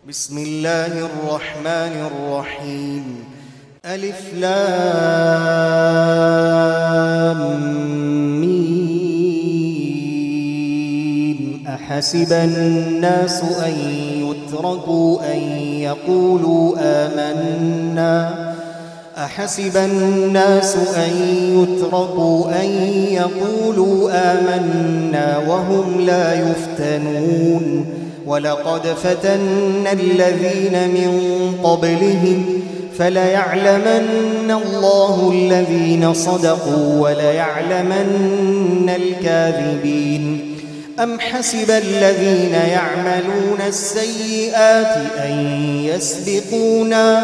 بسم الله الرحمن الرحيم. ألف لام ميم. أحسب الناس أن يتركوا أن يقولوا آمنا أحسب الناس أن يتركوا أن يقولوا آمنا وهم لا يفتنون. ولقد فتنا الذين من قبلهم فليعلمن الله الذين صدقوا وليعلمن الكاذبين. أم حسب الذين يعملون السيئات أن يسبقونا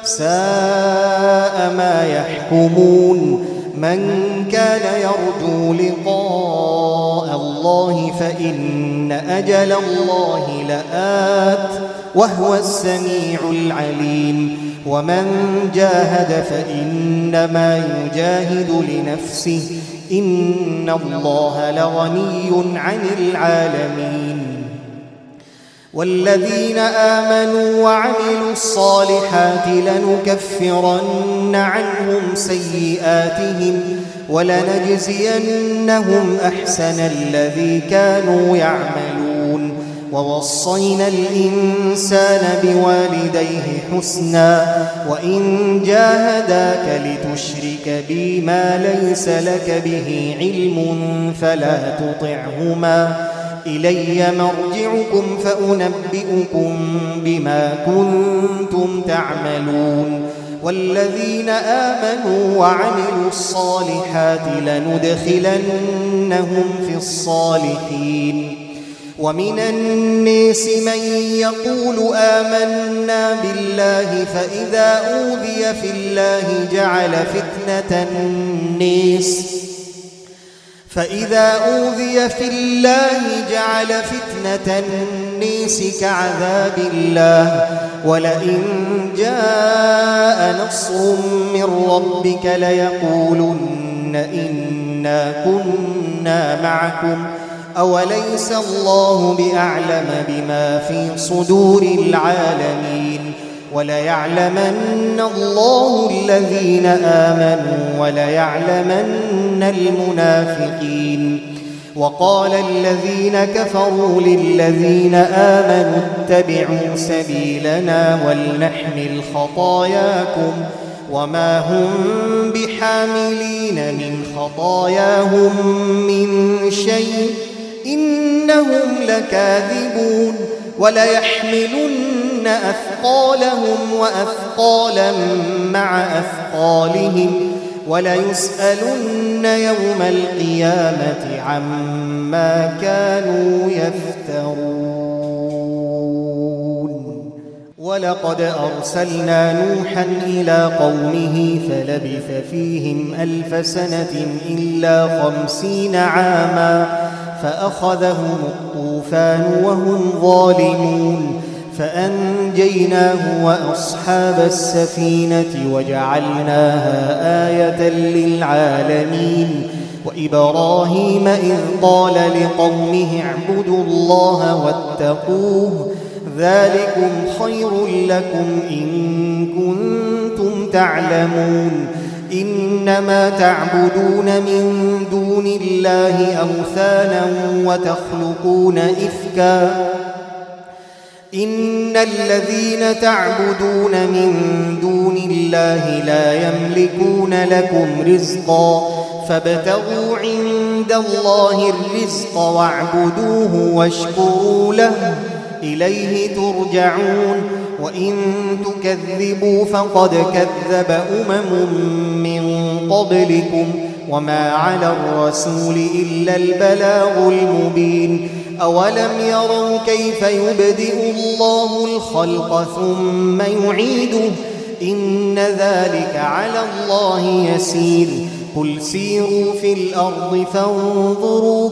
ساء ما يحكمون. من كان يرجو لقاء الله فإن أجل الله لآت وهو السميع العليم. ومن جاهد فإنما يجاهد لنفسه إن الله لغني عن العالمين. والذين آمنوا وعملوا الصالحات لنكفرن عنهم سيئاتهم ولنجزينهم أحسن الذي كانوا يعملون. ووصينا الإنسان بوالديه حسنا وإن جاهداك لتشرك بي ما ليس لك به علم فلا تطعهما إلي مرجعكم فأنبئكم بما كنتم تعملون. والذين آمنوا وعملوا الصالحات لندخلنهم في الصالحين. ومن الناس من يقول آمنا بالله فإذا أوذي في الله جعل فتنة الناس كعذاب الله. ولئن جاء نصر من ربك ليقولن إنا كنا معكم أوليس الله بأعلم بما في صدور العالمين. وليعلمن الله الذين آمنوا وليعلمن المنافقين. وقال الذين كفروا للذين آمنوا اتبعوا سبيلنا ولنحمل خطاياكم وما هم بحاملين من خطاياهم من شيء إنهم لكاذبون. وليحملن أثقالهم وأثقالا مع أثقالهم وليسألن يوم القيامة عما كانوا يفترون. ولقد أرسلنا نوحا إلى قومه فلبث فيهم 1000 سنة إلا 50 عاما فأخذهم الطوفان وهم ظالمون. فأنجيناه وأصحاب السفينة وجعلناها آية للعالمين. وإبراهيم إذ قال لقومه اعبدوا الله واتقوه ذلكم خير لكم إن كنتم تعلمون. إنما تعبدون من دون الله أوثانا وتخلقون إفكا إن الذين تعبدون من دون الله لا يملكون لكم رزقا فابتغوا عند الله الرزق واعبدوه واشكروا له إليه ترجعون. وإن تكذبوا فقد كذب من قبلكم وما على الرسول إلا البلاغ المبين. أولم يروا كيف يبدئ الله الخلق ثم يعيده إن ذلك على الله يسير. قل سيروا في الأرض فانظروا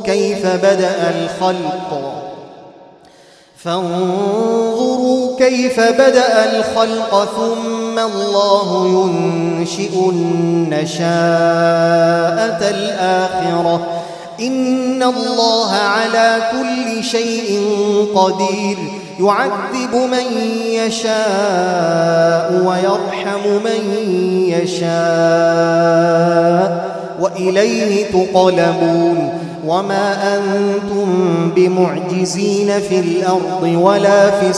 كيف بدأ الخلق ثم الله ينشئ النشاءة الآخرة إن الله على كل شيء قدير يعذب من يشاء ويرحم من يشاء وإليه تقلبون وما أنتم بمعجزين في الأرض ولا في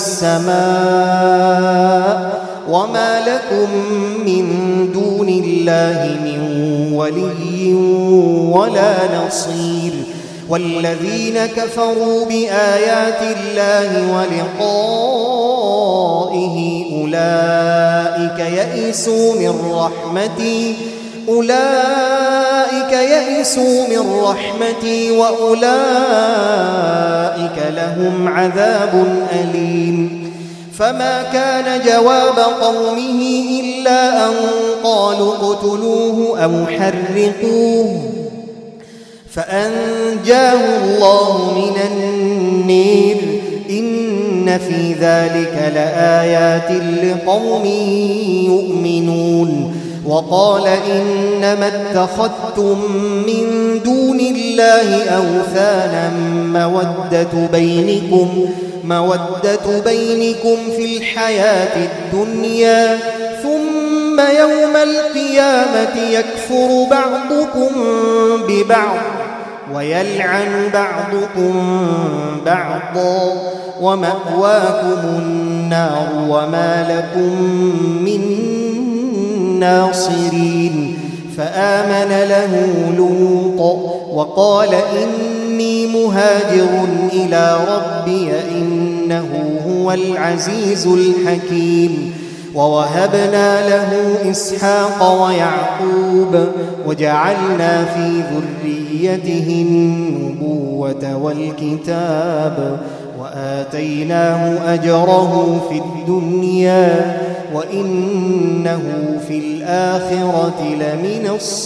السماء وما لكم من دون الله من ولي ولا نصير والذين كفروا بآيات الله ولقائه أولئك يئسوا من رحمتي وأولئك لهم عذاب أليم فما كان جواب قومه إلا أن قالوا اقتلوه أو حرقوه فأنجاه الله من النير إن في ذلك لآيات لقوم يؤمنون وقال إنما اتخذتم من دون الله أوثانا مودة بينكم في الحياة الدنيا ثم يوم القيامة يكفر بعضكم ببعض ويلعن بعضكم بعضا ومأواكم النار وما لكم من ناصرين فآمن له لوط وقال إني مهاجر إلى ربي إنه هو العزيز الحكيم ووهبنا له إسحاق ويعقوب وجعلنا في ذريته النبوة والكتاب وآتيناه أجره في الدنيا وإنه في الآخرة لمن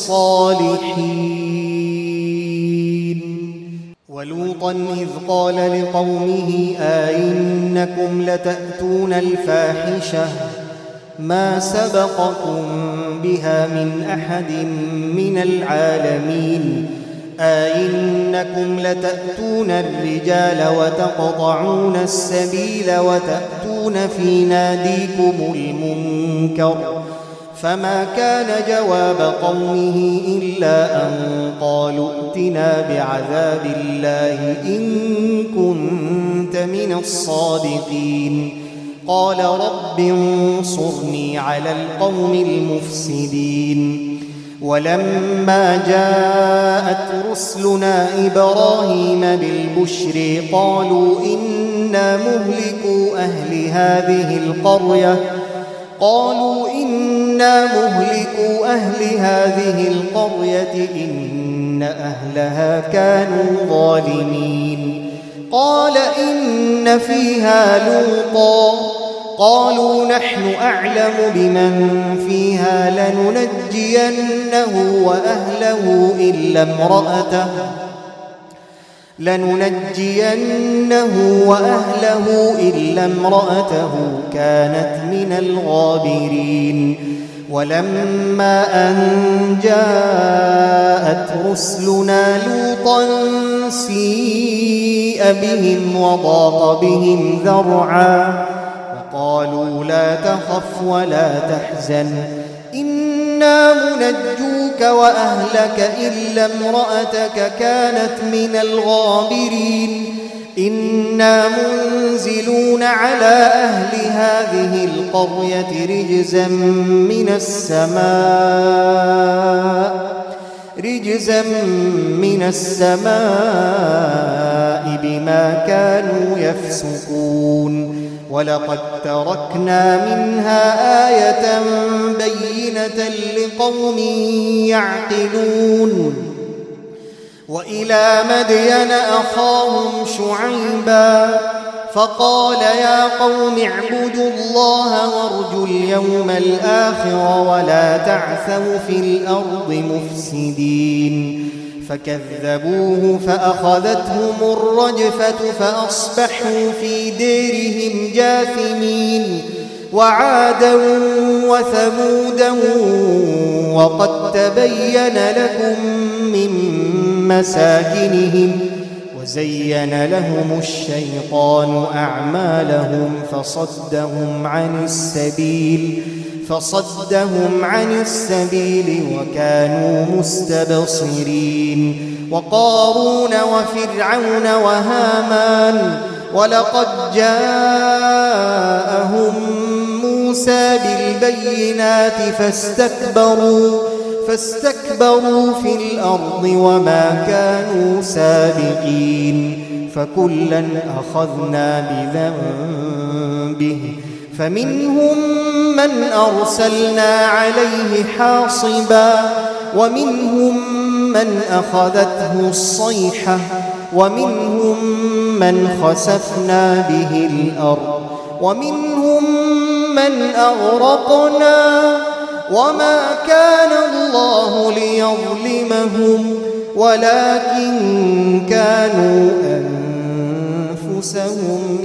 الصالحين ولوطا إذ قال لقومه أئنكم لتأتون الفاحشة ما سبقكم بها من أحد من العالمين أئنكم لتأتون الرجال وتقطعون السبيل وتأتون في ناديكم المنكر فما كان جواب قومه إلا أن قالوا ائتنا بعذاب الله إن كنت من الصادقين قال رب انصرني على القوم المفسدين ولما جاءت رسلنا إبراهيم بالبشر قالوا إنا مهلكو أهل هذه القرية إن أهلها كانوا ظالمين قال إن فيها لوطا قالوا نحن أعلم بمن فيها لننجينه وأهله إلا امرأته كانت من الغابرين ولما أن جاءت رسلنا لوطا سيء بهم وضاق بهم ذرعا وقالوا لا تخف ولا تحزن إنا منجوك وأهلك إلا امرأتك كانت من الغابرين إنا منزلون على أهل هذه القرية رجزا من السماء بما كانوا يفسقون ولقد تركنا منها آية بينة لقوم يعقلون وإلى مدين أخاهم شعيبا فقال يا قوم اعبدوا الله وارجوا اليوم الآخر ولا تعثوا في الأرض مفسدين فكذبوه فأخذتهم الرجفة فأصبحوا في ديرهم جاثمين وعادا وثمودا وقد تبين لكم من مساكنهم وزين لهم الشيطان أعمالهم فصدهم عن السبيل وكانوا مستبصرين. وقارون وفرعون وهامان ولقد جاءهم موسى بالبينات فاستكبروا في الأرض وما كانوا سابقين. فكلا أخذنا بذنبه فمنهم من أرسلنا عليه حاصبا ومنهم من أخذته الصيحة ومنهم من خسفنا به الأرض ومنهم من أغرقنا وما كان الله ليظلمهم ولكن كانوا أنفسهم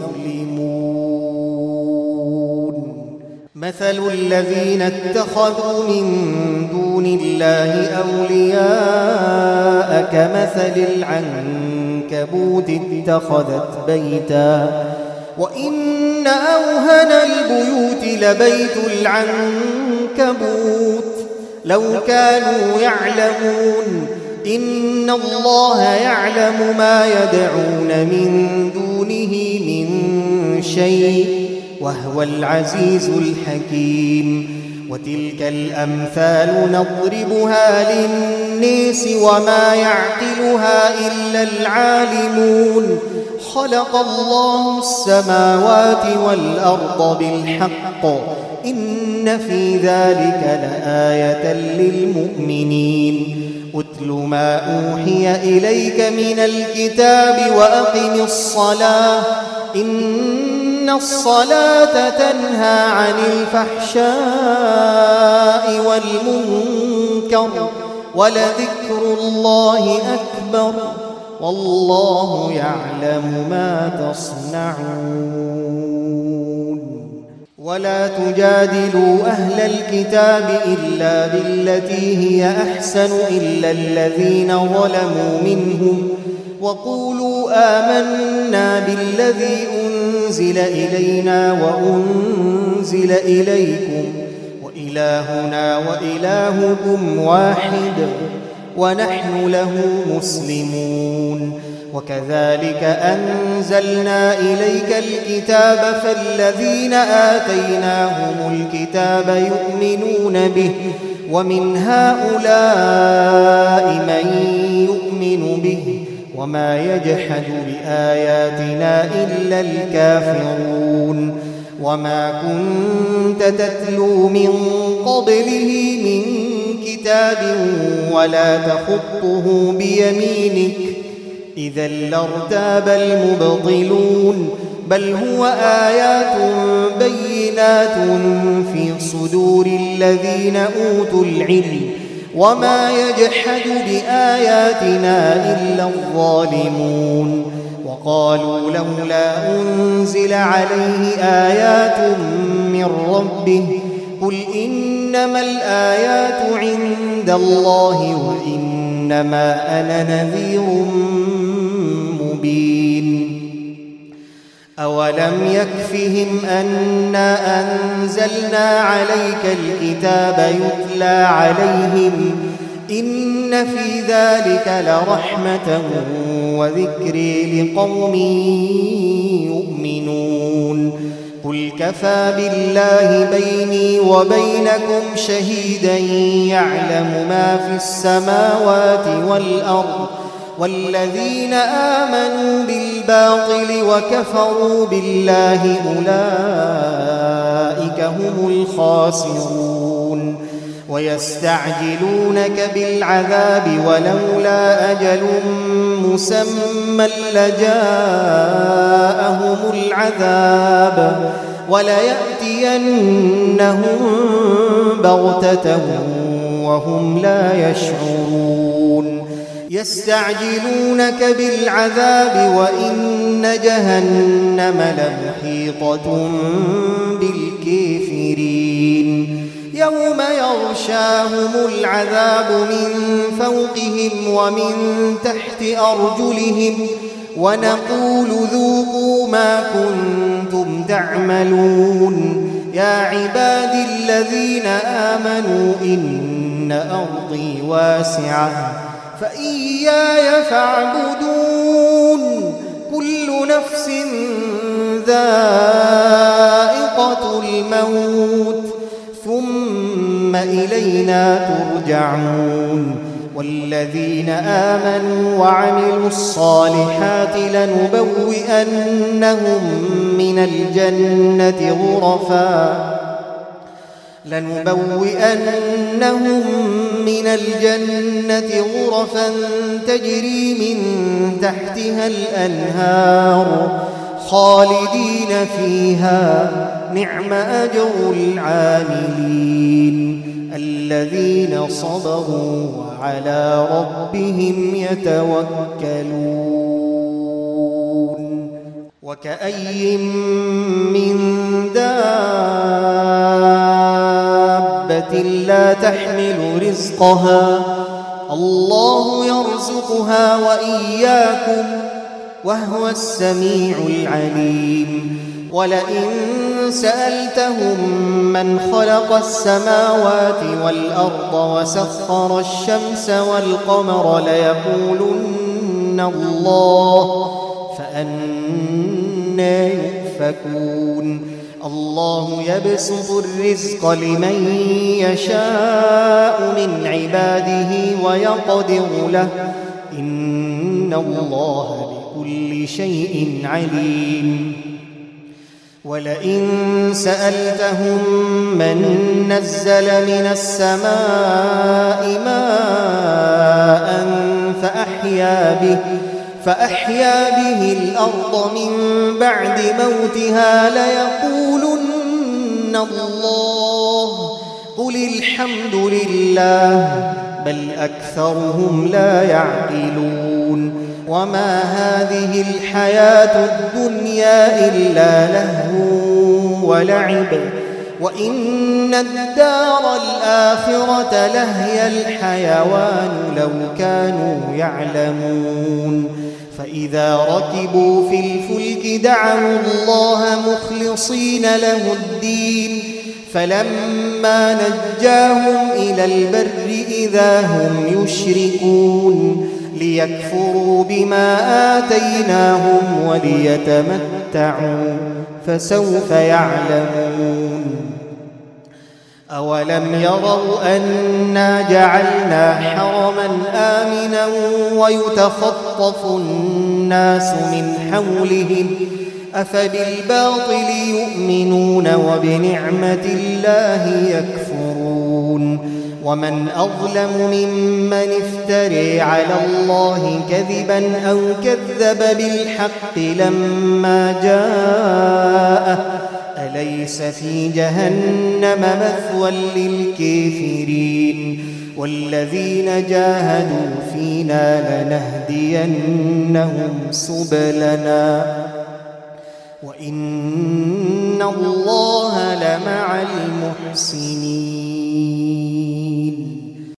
يظلمون. مثل الذين اتخذوا من دون الله أولياء كمثل العنكبوت اتخذت بيتا وإن أوهن البيوت لبيت العنكبوت لو كانوا يعلمون. إن الله يعلم ما يدعون من دونه من شيء وهو العزيز الحكيم. وتلك الأمثال نضربها للناس وما يعقلها إلا العالمون. خلق الله السماوات والأرض بالحق إن في ذلك لآية للمؤمنين. أتل ما أوحي إليك من الكتاب وأقم الصلاة إن الصلاة تنهى عن الفحشاء والمنكر ولذكر الله أكبر والله يعلم ما تصنعون. ولا تجادلوا أهل الكتاب إلا بالتي هي أحسن إلا الذين ظلموا منهم وقولوا آمنا بالذي أنزل إلينا وأنزل إليكم وإلهنا وإلهكم واحد ونحن له مسلمون. وكذلك أنزلنا إليك الكتاب فالذين آتيناهم الكتاب يؤمنون به ومن هؤلاء من يؤمن به وما يجحد بآياتنا إلا الكافرون. وما كنت تتلو من قبله من كتاب ولا تخطه بيمينك إذا لارتاب المبطلون. بل هو آيات بينات في صدور الذين أوتوا العلم وما يجحد بآياتنا إلا الظالمون. وقالوا لولا أنزل عليه آيات من ربه قل إنما الآيات عند الله وإنما أنا نذير مبين. أولم يكفهم أنا أنزلنا عليك الكتاب يتلى عليهم إن في ذلك لرحمة وذكر لقوم يؤمنون. قل كفى بالله بيني وبينكم شهيدا يعلم ما في السماوات والأرض والذين آمنوا بالباطل وكفروا بالله أولئك هم الخاسرون. ويستعجلونك بالعذاب ولولا أجل مسمى لجاءهم العذاب وليأتينهم بغتة وهم لا يشعرون. يستعجلونك بالعذاب وإن جهنم لمحيطة بالكافرين. يوم يغشاهم العذاب من فوقهم ومن تحت أرجلهم ونقول ذوقوا ما كنتم تعملون يا عبادي الذين آمنوا إن أرضي واسعة فإياي فاعبدون كل نفس ذائقة الموت ثم إلينا ترجعون والذين آمنوا وعملوا الصالحات لنبوئنهم من الجنة غرفا تجري من تحتها الأنهار خالدين فيها نعم أجر العاملين الذين صبروا وعلى ربهم يتوكلون وكأي من دابة لا تحمل رزقها الله يرزقها وإياكم وهو السميع العليم ولئن سألتهم من خلق السماوات والأرض وسخر الشمس والقمر ليقولن الله فأنى يؤفكون الله يبسط الرزق لمن يشاء من عباده ويقدر له إن الله بكل شيء عليم ولئن سألتهم من نزل من السماء ماء فأحيا به الأرض من بعد موتها ليقولن الله قل الحمد لله بل أكثرهم لا يعقلون وما هذه الحياة الدنيا إلا لهو ولعب وإن الدار الآخرة لهي الحيوان لو كانوا يعلمون فإذا ركبوا في الفلك دعوا الله مخلصين له الدين فلما نجاهم إلى البر إذا هم يشركون ليكفروا بما آتيناهم وليتمتعوا فسوف يعلمون أولم يروا أنا جعلنا حرما آمنا ويتخطف الناس من حولهم أفبالباطل يؤمنون وبنعمة الله يكفرون ومن أظلم ممن افتري على الله كذبا أو كذب بالحق لما جاءه أليس في جهنم مثوى للكافرين والذين جاهدوا فينا لنهدينهم سبلنا وإن الله لمع المحسنين